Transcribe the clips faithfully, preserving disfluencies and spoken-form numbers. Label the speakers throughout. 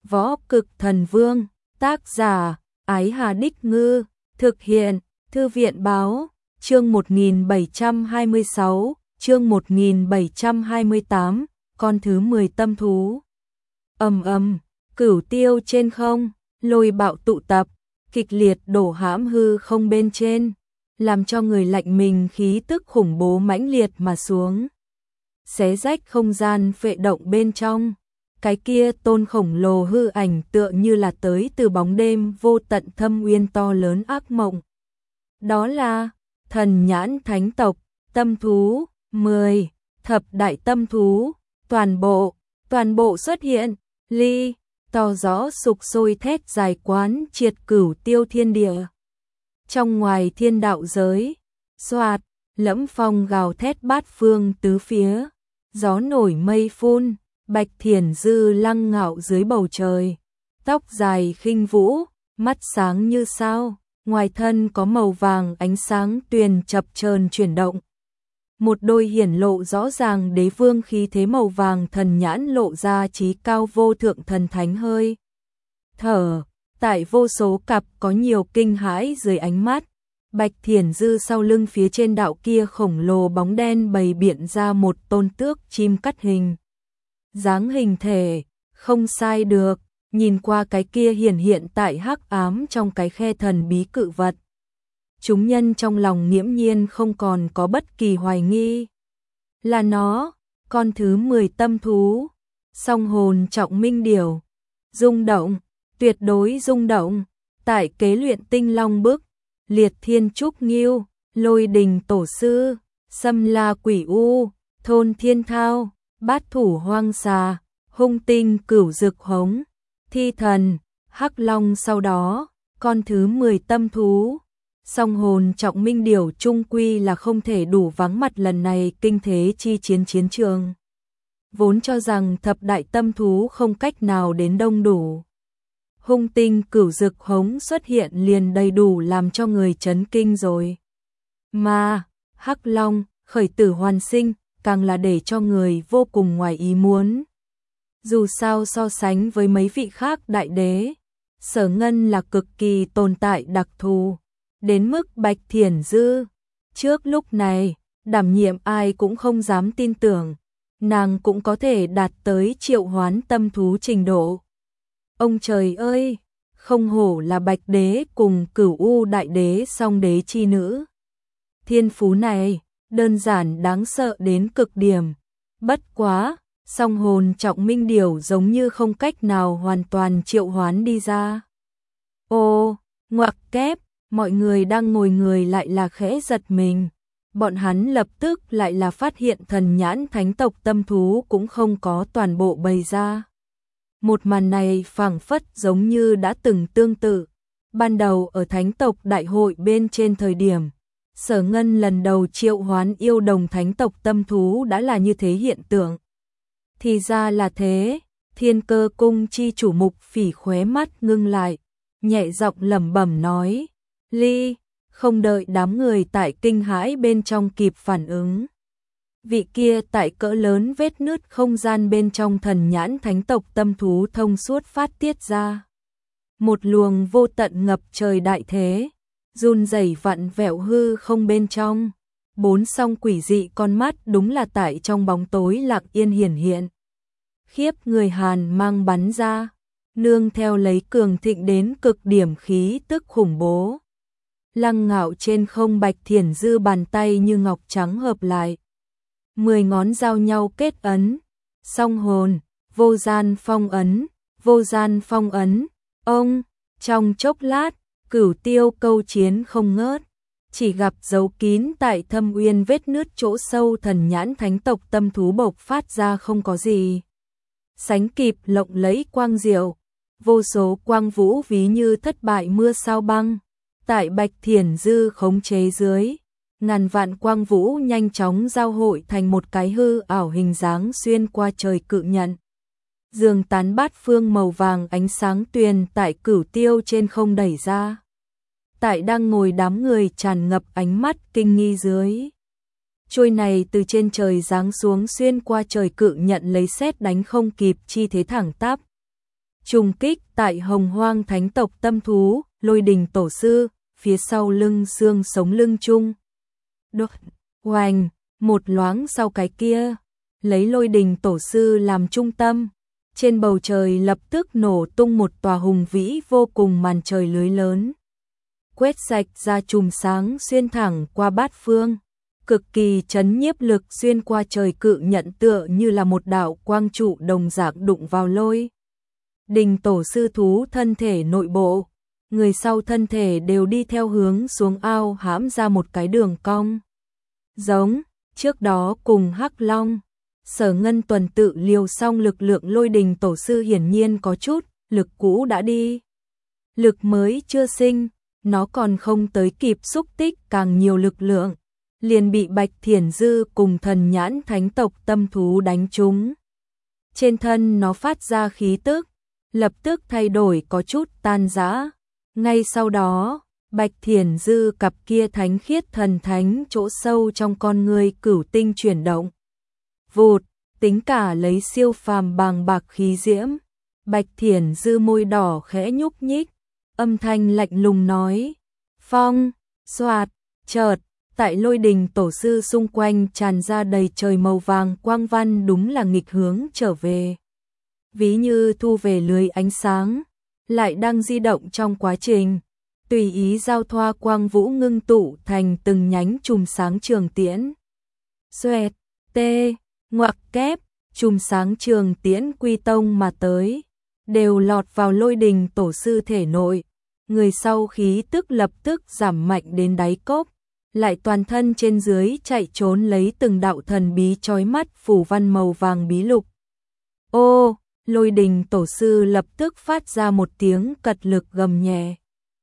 Speaker 1: Võ Cực Thần Vương, tác giả, Ái Hà Đích Ngư, thực hiện, Thư viện Báo, chương một nghìn bảy trăm hai mươi sáu, chương một nghìn bảy trăm hai mươi tám, con thứ mười tâm thú. Ầm ầm, cửu tiêu trên không, lôi bạo tụ tập, kịch liệt đổ hãm hư không bên trên, làm cho người lạnh mình khí tức khủng bố mãnh liệt mà xuống. Xé rách không gian phệ động bên trong, cái kia tôn khổng lồ hư ảnh tựa như là tới từ bóng đêm vô tận thâm uyên to lớn ác mộng. Đó là thần nhãn thánh tộc, tâm thú, mười, thập đại tâm thú, toàn bộ, toàn bộ xuất hiện, ly, to rõ sục sôi thét dài quán triệt cửu tiêu thiên địa. Trong ngoài thiên đạo giới, xoạt, lẫm phong gào thét bát phương tứ phía, gió nổi mây phun, Bạch Thiển Dư lăng ngạo dưới bầu trời, tóc dài khinh vũ, mắt sáng như sao, ngoài thân có màu vàng ánh sáng tuyền chập chờn chuyển động. Một đôi hiển lộ rõ ràng đế vương khí thế màu vàng thần nhãn lộ ra trí cao vô thượng thần thánh hơi thở, tại vô số cặp có nhiều kinh hãi dưới ánh mắt. Bạch Thiển Dư sau lưng phía trên đạo kia khổng lồ bóng đen bày biện ra một tôn tước chim cắt hình. Dáng hình thể, không sai được, nhìn qua cái kia hiển hiện tại hắc ám trong cái khe thần bí cự vật. Chúng nhân trong lòng nghiễm nhiên không còn có bất kỳ hoài nghi. Là nó, con thứ mười tâm thú, song hồn trọng minh điểu. Rung động, tuyệt đối rung động, tại kế luyện tinh long bức, liệt thiên trúc nghiêu, lôi đình tổ sư, xâm la quỷ u, thôn thiên thao, bát thủ hoang xà, hung tinh cửu dực hống, thi thần, hắc long sau đó, con thứ mười tâm thú. Song hồn trọng minh điểu trung quy là không thể đủ vắng mặt lần này kinh thế chi chiến chiến trường. Vốn cho rằng thập đại tâm thú không cách nào đến đông đủ. Hung tinh cửu dực hống xuất hiện liền đầy đủ làm cho người chấn kinh rồi. Mà, hắc long, khởi tử hoàn sinh, càng là để cho người vô cùng ngoài ý muốn. Dù sao so sánh với mấy vị khác đại đế, Sở Ngân là cực kỳ tồn tại đặc thù. Đến mức Bạch Thiển Dư, trước lúc này, đảm nhiệm ai cũng không dám tin tưởng, nàng cũng có thể đạt tới triệu hoán tâm thú trình độ. Ông trời ơi, không hổ là Bạch Đế cùng Cửu U Đại Đế song đế chi nữ. Thiên phú này, đơn giản đáng sợ đến cực điểm. Bất quá, song hồn trọng minh điểu giống như không cách nào hoàn toàn triệu hoán đi ra. Ô, ngoặc kép. Mọi người đang ngồi người lại là khẽ giật mình, bọn hắn lập tức lại là phát hiện thần nhãn thánh tộc tâm thú cũng không có toàn bộ bày ra. Một màn này phảng phất giống như đã từng tương tự, ban đầu ở thánh tộc đại hội bên trên thời điểm, Sở Ngân lần đầu triệu hoán yêu đồng thánh tộc tâm thú đã là như thế hiện tượng. Thì ra là thế, Thiên Cơ Cung chi chủ Mục Phỉ khóe mắt ngưng lại, nhẹ giọng lẩm bẩm nói. Ly, không đợi đám người tại kinh hãi bên trong kịp phản ứng. Vị kia tại cỡ lớn vết nứt không gian bên trong thần nhãn thánh tộc tâm thú thông suốt phát tiết ra. Một luồng vô tận ngập trời đại thế, run rẩy vặn vẹo hư không bên trong. Bốn song quỷ dị con mắt đúng là tại trong bóng tối lặng yên hiển hiện. Khiếp người Hàn mang bắn ra, nương theo lấy cường thịnh đến cực điểm khí tức khủng bố. Lăng ngạo trên không Bạch Thiển Dư bàn tay như ngọc trắng hợp lại. Mười ngón giao nhau kết ấn. Song hồn, vô gian phong ấn, vô gian phong ấn. Ông, trong chốc lát, cửu tiêu câu chiến không ngớt. Chỉ gặp dấu kín tại thâm uyên vết nứt chỗ sâu thần nhãn thánh tộc tâm thú bộc phát ra không có gì. Sánh kịp lộng lẫy quang diệu. Vô số quang vũ ví như thất bại mưa sao băng. Tại Bạch Thiển Dư khống chế dưới, ngàn vạn quang vũ nhanh chóng giao hội thành một cái hư ảo hình dáng xuyên qua trời cự nhận. Dương tán bát phương màu vàng ánh sáng tuyền tại cửu tiêu trên không đẩy ra. Tại đang ngồi đám người tràn ngập ánh mắt kinh nghi dưới. Trôi này từ trên trời giáng xuống xuyên qua trời cự nhận lấy sét đánh không kịp chi thế thẳng tắp. trùng kích tại Hồng Hoang Thánh tộc tâm thú, Lôi Đình tổ sư, phía sau lưng xương sống lưng chung. Đột, hoành, một loáng sau cái kia, lấy Lôi Đình tổ sư làm trung tâm, trên bầu trời lập tức nổ tung một tòa hùng vĩ vô cùng màn trời lưới lớn. Quét sạch ra chùm sáng xuyên thẳng qua bát phương, cực kỳ chấn nhiếp lực xuyên qua trời cự nhận tựa như là một đạo quang trụ đồng dạng đụng vào Lôi Đình tổ sư thú thân thể nội bộ, người sau thân thể đều đi theo hướng xuống ao hãm ra một cái đường cong. Giống, trước đó cùng Hắc Long, Sở Ngân tuần tự liều xong lực lượng Lôi Đình tổ sư hiển nhiên có chút, lực cũ đã đi. Lực mới chưa sinh, nó còn không tới kịp xúc tích càng nhiều lực lượng, liền bị Bạch Thiển Dư cùng Thần Nhãn Thánh tộc tâm thú đánh trúng. Trên thân nó phát ra khí tức, lập tức thay đổi có chút tan rã. Ngay sau đó, Bạch Thiển Dư cặp kia thánh khiết thần thánh chỗ sâu trong con người cửu tinh chuyển động. Vụt, tính cả lấy siêu phàm bàng bạc khí diễm, Bạch Thiển Dư môi đỏ khẽ nhúc nhích, âm thanh lạnh lùng nói: "Phong!" Xoạt, chợt, tại Lôi Đình tổ sư xung quanh tràn ra đầy trời màu vàng quang văn, đúng là nghịch hướng trở về. Ví như thu về lưới ánh sáng, lại đang di động trong quá trình, tùy ý giao thoa quang vũ ngưng tụ thành từng nhánh chùm sáng trường tiễn. Xoẹt, tê, ngoặc kép, chùm sáng trường tiễn quy tông mà tới, đều lọt vào Lôi Đình tổ sư thể nội. Người sau khí tức lập tức giảm mạnh đến đáy cốc, lại toàn thân trên dưới chạy trốn lấy từng đạo thần bí chói mắt phủ văn màu vàng bí lục. Ô, Lôi Đình tổ sư lập tức phát ra một tiếng cật lực gầm nhẹ.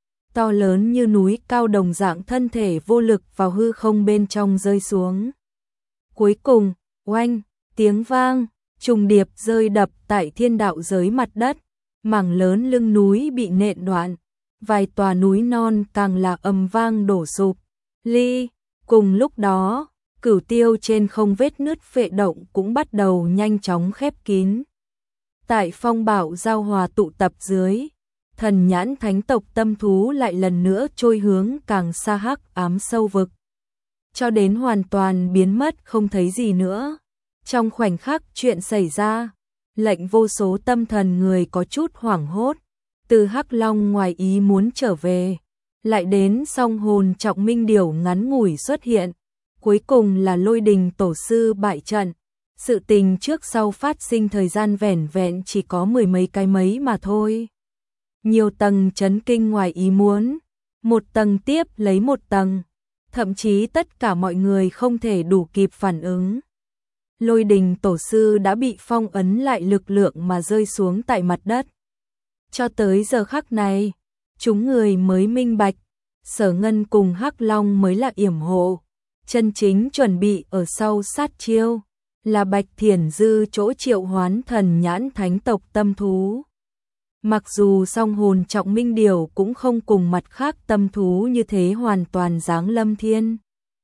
Speaker 1: To lớn như núi cao đồng dạng thân thể vô lực vào hư không bên trong rơi xuống. Cuối cùng, oanh, tiếng vang, trùng điệp rơi đập tại thiên đạo giới mặt đất, mảng lớn lưng núi bị nện đoạn, vài tòa núi non càng là ầm vang đổ sụp. Ly, cùng lúc đó, cửu tiêu trên không vết nứt phệ động cũng bắt đầu nhanh chóng khép kín. Tại phong bảo giao hòa tụ tập dưới, Thần Nhãn Thánh tộc tâm thú lại lần nữa trôi hướng càng xa hắc ám sâu vực, cho đến hoàn toàn biến mất không thấy gì nữa. Trong khoảnh khắc chuyện xảy ra, lệnh vô số tâm thần người có chút hoảng hốt, từ Hắc Long ngoài ý muốn trở về, lại đến song hồn trọng minh điểu ngắn ngủi xuất hiện, cuối cùng là Lôi Đình tổ sư bại trận. Sự tình trước sau phát sinh thời gian vẻn vẹn chỉ có mười mấy cái mấy mà thôi. Nhiều tầng chấn kinh ngoài ý muốn, một tầng tiếp lấy một tầng, thậm chí tất cả mọi người không thể đủ kịp phản ứng. Lôi Đình tổ sư đã bị phong ấn lại lực lượng mà rơi xuống tại mặt đất. Cho tới giờ khắc này, chúng người mới minh bạch, Sở Ngân cùng Hắc Long mới là yểm hộ, chân chính chuẩn bị ở sau sát chiêu, là Bạch Thiển Dư chỗ triệu hoán Thần Nhãn Thánh tộc tâm thú. Mặc dù song hồn trọng minh điểu cũng không cùng mặt khác tâm thú như thế hoàn toàn giáng lâm thiên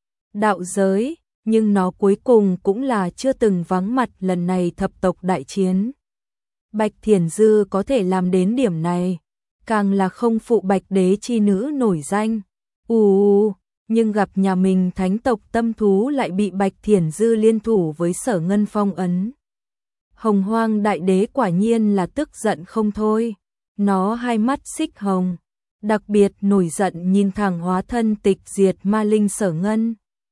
Speaker 1: đạo giới, nhưng nó cuối cùng cũng là chưa từng vắng mặt lần này thập tộc đại chiến. Bạch Thiển Dư có thể làm đến điểm này, càng là không phụ Bạch Đế chi nữ nổi danh. Ù, nhưng gặp nhà mình thánh tộc tâm thú lại bị Bạch Thiển Dư liên thủ với Sở Ngân phong ấn. Hồng Hoang Đại Đế quả nhiên là tức giận không thôi, nó hai mắt xích hồng, đặc biệt nổi giận nhìn thẳng hóa thân tịch diệt ma linh Sở Ngân.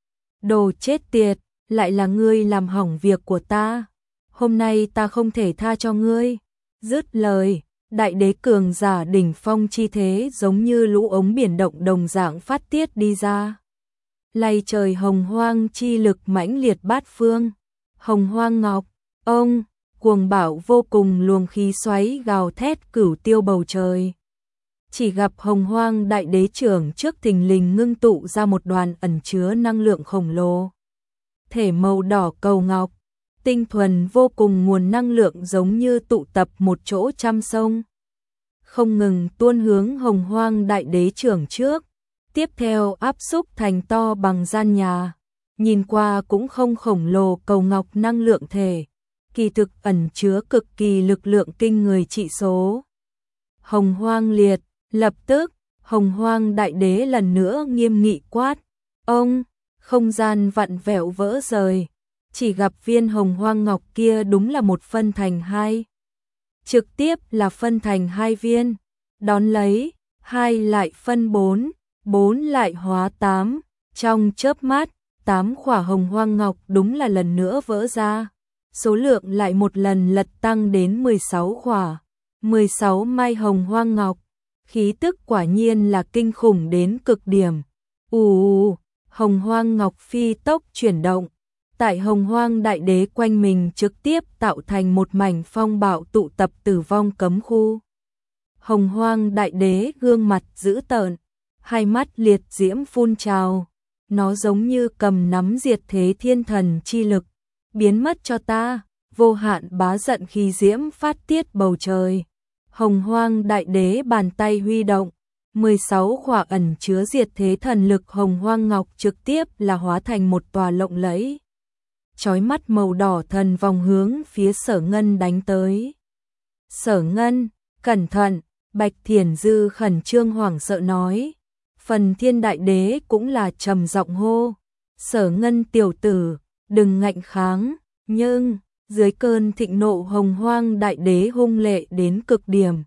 Speaker 1: Đồ chết tiệt, lại là ngươi làm hỏng việc của ta, hôm nay ta không thể tha cho ngươi. Dứt lời, Đại Đế cường giả đỉnh phong chi thế giống như lũ ống biển động đồng dạng phát tiết đi ra. Lay trời hồng hoang chi lực mãnh liệt bát phương, hồng hoang ngọc, ông, cuồng bạo vô cùng luồng khí xoáy gào thét cửu tiêu bầu trời. Chỉ gặp hồng hoang Đại Đế trưởng trước thình lình ngưng tụ ra một đoàn ẩn chứa năng lượng khổng lồ. Thể màu đỏ cầu ngọc, tinh thuần vô cùng nguồn năng lượng giống như tụ tập một chỗ trăm sông, không ngừng tuôn hướng hồng hoang Đại Đế trưởng trước, tiếp theo áp xúc thành to bằng gian nhà, nhìn qua cũng không khổng lồ cầu ngọc năng lượng thể, kỳ thực ẩn chứa cực kỳ lực lượng kinh người trị số. Hồng Hoang liệt, lập tức, Hồng Hoang đại đế lần nữa nghiêm nghị quát, ông, không gian vặn vẹo vỡ rời, chỉ gặp viên Hồng Hoang ngọc kia đúng là một phân thành hai. Trực tiếp là phân thành hai viên, đón lấy, hai lại phân bốn, bốn lại hóa tám, trong chớp mắt, tám khỏa Hồng Hoang ngọc đúng là lần nữa vỡ ra, số lượng lại một lần lật tăng đến mười sáu khỏa, mười sáu mai Hồng Hoang ngọc, khí tức quả nhiên là kinh khủng đến cực điểm. Ù, Hồng Hoang ngọc phi tốc chuyển động, tại Hồng Hoang đại đế quanh mình trực tiếp tạo thành một mảnh phong bạo tụ tập tử vong cấm khu. Hồng Hoang đại đế gương mặt dữ tợn, hai mắt liệt diễm phun trào, nó giống như cầm nắm diệt thế thiên thần chi lực, biến mất cho ta, vô hạn bá giận khí diễm phát tiết bầu trời. Hồng Hoang đại đế bàn tay huy động, mười sáu khỏa ẩn chứa diệt thế thần lực Hồng Hoang ngọc trực tiếp là hóa thành một tòa lộng lẫy, chói mắt màu đỏ thần vòng hướng phía Sở Ngân đánh tới. Sở Ngân, cẩn thận, Bạch Thiển Dư khẩn trương hoảng sợ nói. Phần Thiên đại đế cũng là trầm giọng hô, Sở Ngân tiểu tử, đừng ngạnh kháng, nhưng dưới cơn thịnh nộ Hồng Hoang đại đế hung lệ đến cực điểm.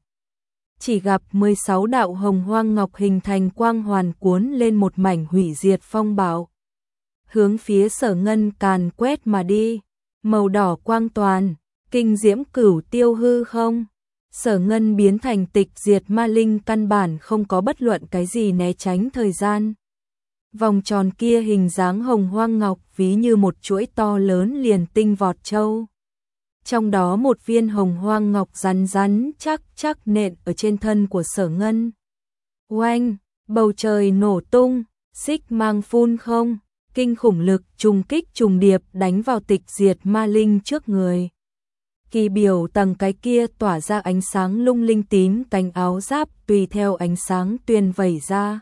Speaker 1: Chỉ gặp mười sáu đạo Hồng Hoang ngọc hình thành quang hoàn cuốn lên một mảnh hủy diệt phong bạo, hướng phía Sở Ngân càn quét mà đi, màu đỏ quang toàn, kinh diễm cửu tiêu hư không. Sở Ngân biến thành tịch diệt ma linh căn bản không có bất luận cái gì né tránh thời gian. Vòng tròn kia hình dáng Hồng Hoang ngọc ví như một chuỗi to lớn liền tinh vọt châu. Trong đó một viên Hồng Hoang ngọc rắn rắn chắc chắc nện ở trên thân của Sở Ngân. Oanh, bầu trời nổ tung, xích mang phun không, kinh khủng lực trùng kích trùng điệp đánh vào tịch diệt ma linh trước người. Kỳ biểu tầng cái kia tỏa ra ánh sáng lung linh tím cánh áo giáp tùy theo ánh sáng tuyền vẩy ra.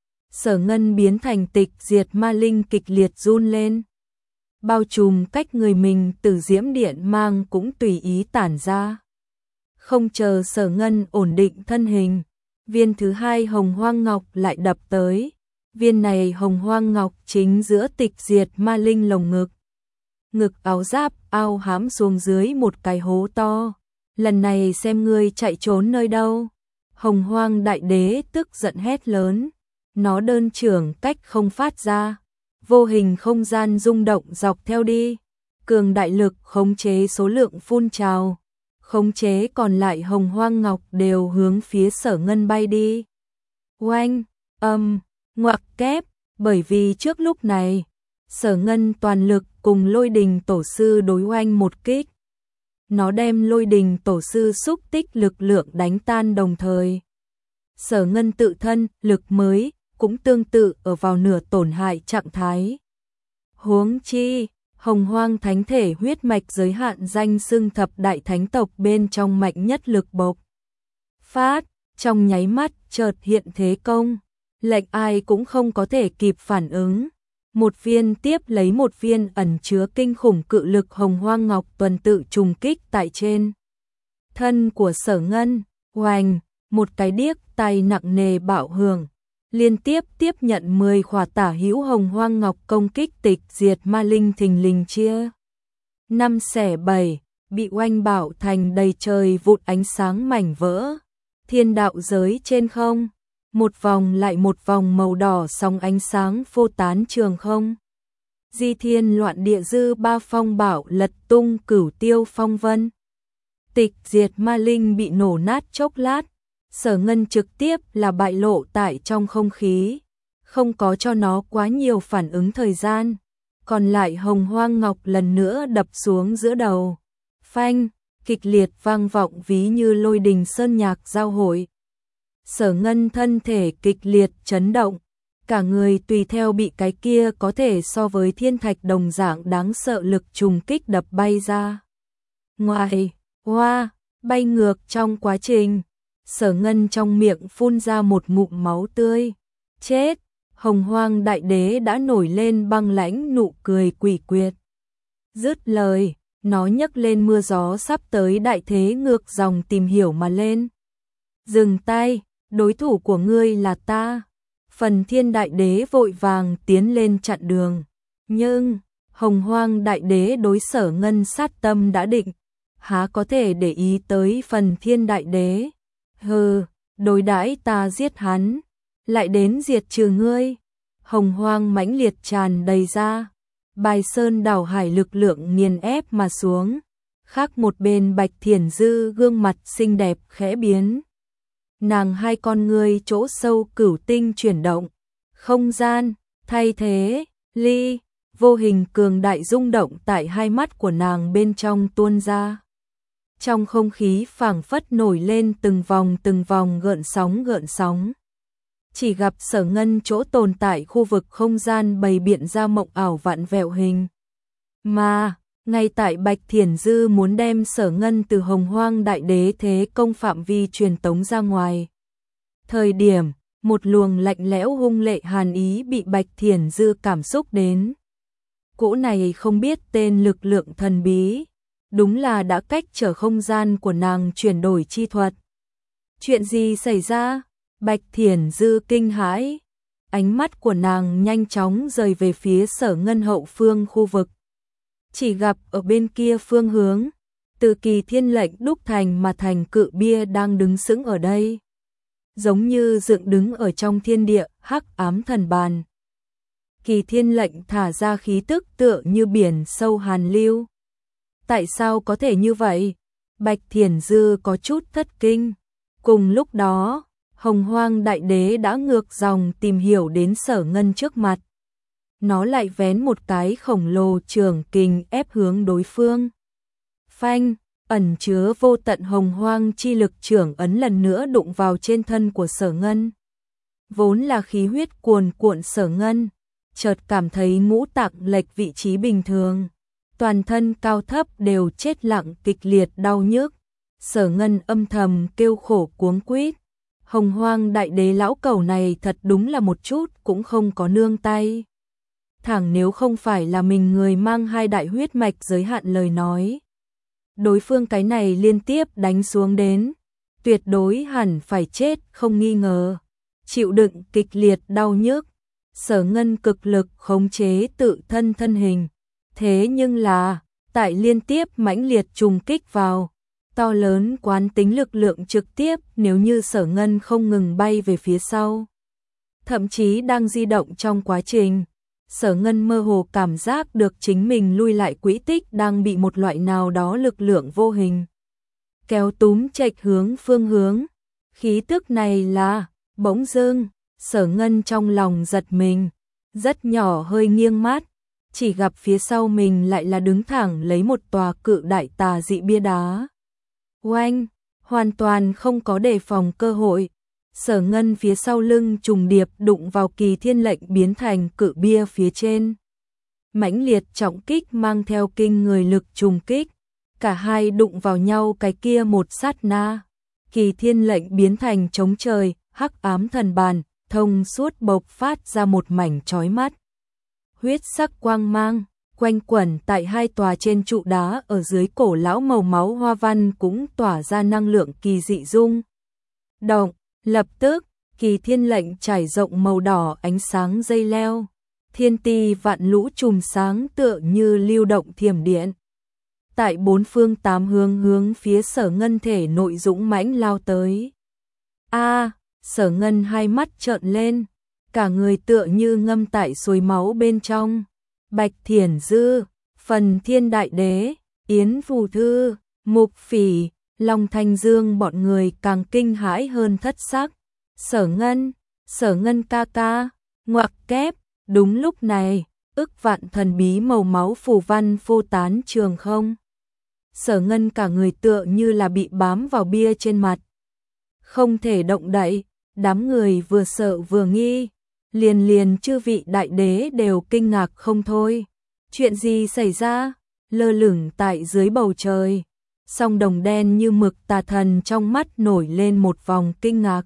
Speaker 1: Sở Ngân biến thành tịch diệt ma linh kịch liệt run lên. Bao trùm cách người mình từ diễm điện mang cũng tùy ý tản ra. Không chờ Sở Ngân ổn định thân hình, viên thứ hai Hồng Hoang ngọc lại đập tới. Viên này Hồng Hoang ngọc chính giữa tịch diệt ma linh lồng ngực. Ngực áo giáp ao hãm xuống dưới một cái hố to. Lần này xem ngươi chạy trốn nơi đâu. Hồng Hoang đại đế tức giận hét lớn. Nó đơn trưởng cách không phát ra. Vô hình không gian rung động dọc theo đi. Cường đại lực khống chế số lượng phun trào. Khống chế còn lại Hồng Hoang ngọc đều hướng phía Sở Ngân bay đi. Oanh, âm, ngoặc kép. Bởi vì trước lúc này, Sở Ngân toàn lực cùng Lôi Đình tổ sư đối oanh một kích. Nó đem Lôi Đình tổ sư xúc tích lực lượng đánh tan đồng thời. Sở Ngân tự thân, lực mới, cũng tương tự ở vào nửa tổn hại trạng thái. Huống chi, Hồng Hoang thánh thể huyết mạch giới hạn danh xưng thập đại thánh tộc bên trong mạnh nhất lực bộc phát, trong nháy mắt chợt hiện thế công, lệnh ai cũng không có thể kịp phản ứng. Một viên tiếp lấy một viên ẩn chứa kinh khủng cự lực Hồng Hoang ngọc tuần tự trùng kích tại trên thân của Sở Ngân. Oanh, một cái điếc tay nặng nề bạo hưởng, liên tiếp tiếp nhận mười khỏa tả hữu Hồng Hoang ngọc công kích tịch diệt ma linh thình lình chia năm xẻ bảy, bị oanh bạo thành đầy trời vụn ánh sáng mảnh vỡ. Thiên đạo giới trên không, một vòng lại một vòng màu đỏ sóng ánh sáng phô tán trường không. Di thiên loạn địa dư ba phong bảo lật tung cửu tiêu phong vân. Tịch diệt ma linh bị nổ nát chốc lát. Sở Ngân trực tiếp là bại lộ tại trong không khí, không có cho nó quá nhiều phản ứng thời gian. Còn lại Hồng Hoang ngọc lần nữa đập xuống giữa đầu. Phanh, kịch liệt vang vọng ví như lôi đình sơn nhạc giao hội. Sở Ngân thân thể kịch liệt chấn động, cả người tùy theo bị cái kia có thể so với thiên thạch đồng dạng đáng sợ lực trùng kích đập bay ra. Ngoài, hoa, bay ngược trong quá trình. Sở Ngân trong miệng phun ra một ngụm máu tươi. Chết! Hồng Hoang đại đế đã nổi lên băng lãnh nụ cười quỷ quyệt. Dứt lời, Nó nhấc lên mưa gió sắp tới đại thế ngược dòng tìm hiểu mà lên. Dừng tay, đối thủ của ngươi là ta. Phần Thiên Đại Đế vội vàng tiến lên chặn đường. Nhưng, Hồng Hoang Đại Đế đối Sở Ngân sát tâm đã định, há có thể để ý tới Phần Thiên Đại Đế. Hừ, đối đãi ta giết hắn, lại đến diệt trừ ngươi. Hồng Hoang mãnh liệt tràn đầy ra, bài sơn đảo hải lực lượng nghiền ép mà xuống. Khác một bên Bạch Thiển Dư gương mặt xinh đẹp khẽ biến. Nàng hai con ngươi chỗ sâu cửu tinh chuyển động, không gian, thay thế, ly, vô hình cường đại rung động tại hai mắt của nàng bên trong tuôn ra. Trong không khí phảng phất nổi lên từng vòng từng vòng gợn sóng gợn sóng. Chỉ gặp Sở Ngân chỗ tồn tại khu vực không gian bày biện ra mộng ảo vạn vẹo hình. Mà, ngay tại Bạch Thiển Dư muốn đem Sở Ngân từ Hồng Hoang Đại Đế thế công phạm vi truyền tống ra ngoài. Thời điểm, một luồng lạnh lẽo hung lệ hàn ý bị Bạch Thiển Dư cảm xúc đến. Cỗ này không biết tên lực lượng thần bí, đúng là đã cách trở không gian của nàng chuyển đổi chi thuật. Chuyện gì xảy ra? Bạch Thiển Dư kinh hãi, ánh mắt của nàng nhanh chóng rời về phía Sở Ngân hậu phương khu vực. Chỉ gặp ở bên kia phương hướng, từ Kỳ Thiên lệnh đúc thành mà thành cự bia đang đứng sững ở đây. Giống như dựng đứng ở trong thiên địa hắc ám thần bàn. Kỳ Thiên lệnh thả ra khí tức tựa như biển sâu hàn lưu. Tại sao có thể như vậy? Bạch Thiển Dư có chút thất kinh. Cùng lúc đó, Hồng Hoang Đại Đế đã ngược dòng tìm hiểu đến Sở Ngân trước mặt. Nó lại vén một cái khổng lồ trường kình ép hướng đối phương. Phanh, ẩn chứa vô tận hồng hoang chi lực trưởng ấn lần nữa đụng vào trên thân của Sở Ngân. Vốn là khí huyết cuồn cuộn Sở Ngân, chợt cảm thấy ngũ tạng lệch vị trí bình thường. Toàn thân cao thấp đều chết lặng kịch liệt đau nhức. Sở Ngân âm thầm kêu khổ cuống quýt. Hồng Hoang Đại Đế lão cẩu này thật đúng là một chút cũng không có nương tay. Thẳng nếu không phải là mình người mang hai đại huyết mạch giới hạn lời nói. Đối phương cái này liên tiếp đánh xuống đến, tuyệt đối hẳn phải chết không nghi ngờ. Chịu đựng kịch liệt đau nhức, Sở Ngân cực lực khống chế tự thân thân hình. Thế nhưng là, tại liên tiếp mãnh liệt trùng kích vào, to lớn quán tính lực lượng trực tiếp nếu như Sở Ngân không ngừng bay về phía sau. Thậm chí đang di động trong quá trình, Sở Ngân mơ hồ cảm giác được chính mình lui lại quỹ tích đang bị một loại nào đó lực lượng vô hình kéo túm chệch hướng phương hướng. Khí tức này là, bỗng dưng, Sở Ngân trong lòng giật mình, rất nhỏ hơi nghiêng mắt, chỉ gặp phía sau mình lại là đứng thẳng lấy một tòa cự đại tà dị bia đá. Oanh, hoàn toàn không có đề phòng cơ hội. Sở Ngân phía sau lưng trùng điệp đụng vào Kỳ Thiên lệnh biến thành cự bia phía trên. Mãnh liệt trọng kích mang theo kinh người lực trùng kích. Cả hai đụng vào nhau cái kia một sát na. Kỳ Thiên lệnh biến thành trống trời, hắc ám thần bàn, thông suốt bộc phát ra một mảnh chói mắt. Huyết sắc quang mang, quanh quẩn tại hai tòa trên trụ đá ở dưới cổ lão màu máu hoa văn cũng tỏa ra năng lượng kỳ dị dung. Động. Lập tức, Kỳ Thiên lệnh trải rộng màu đỏ ánh sáng dây leo, thiên ti vạn lũ chùm sáng tựa như lưu động thiểm điện. Tại bốn phương tám hướng hướng phía Sở Ngân thể nội dũng mãnh lao tới. A, Sở Ngân hai mắt trợn lên, cả người tựa như ngâm tại suối máu bên trong. Bạch Thiển Dư, Phần Thiên Đại Đế, Yến Phù Thư, Mục Phỉ, Long Thanh Dương bọn người càng kinh hãi hơn thất sắc. Sở Ngân, Sở Ngân ca ca, ngoặc kép, đúng lúc này, ức vạn thần bí màu máu phù văn phô tán trường không. Sở Ngân cả người tựa như là bị bám vào bia trên mặt. Không thể động đậy, đám người vừa sợ vừa nghi, liền liền chư vị đại đế đều kinh ngạc không thôi. Chuyện gì xảy ra? Lơ lửng tại dưới bầu trời. Song đồng đen như mực tà thần trong mắt nổi lên một vòng kinh ngạc.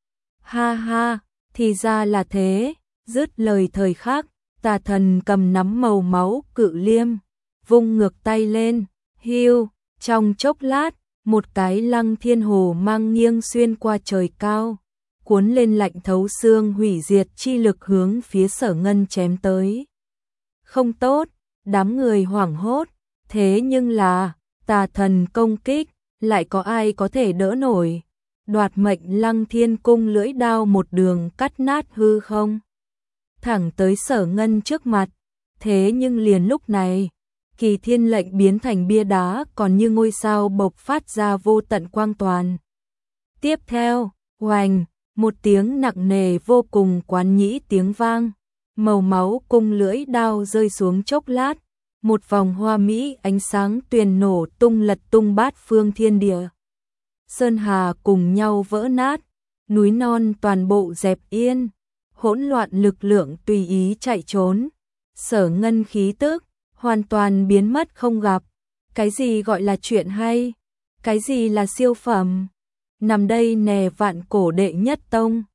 Speaker 1: Ha ha, thì ra là thế, dứt lời thời khắc, tà thần cầm nắm màu máu cự liêm, vung ngược tay lên, Hiu, trong chốc lát, một cái Lăng Thiên Hồ mang nghiêng xuyên qua trời cao, cuốn lên lạnh thấu xương hủy diệt chi lực hướng phía Sở Ngân chém tới. Không tốt, đám người hoảng hốt, thế nhưng là tà thần công kích, lại có ai có thể đỡ nổi? Đoạt mệnh Lăng Thiên cung lưỡi đao một đường cắt nát hư không, thẳng tới Sở Ngân trước mặt. Thế nhưng liền lúc này, Kỳ Thiên lệnh biến thành bia đá còn như ngôi sao bộc phát ra vô tận quang toàn. Tiếp theo, oành, một tiếng nặng nề vô cùng quán nhĩ tiếng vang, màu máu cung lưỡi đao rơi xuống chốc lát, một vòng hoa mỹ ánh sáng tuyền nổ tung lật tung bát phương thiên địa. Sơn hà cùng nhau vỡ nát, núi non toàn bộ dẹp yên, hỗn loạn lực lượng tùy ý chạy trốn. Sở Ngân khí tức hoàn toàn biến mất không gặp. Cái gì gọi là chuyện hay? Cái gì là siêu phẩm? Nằm đây nè vạn cổ đệ nhất tông.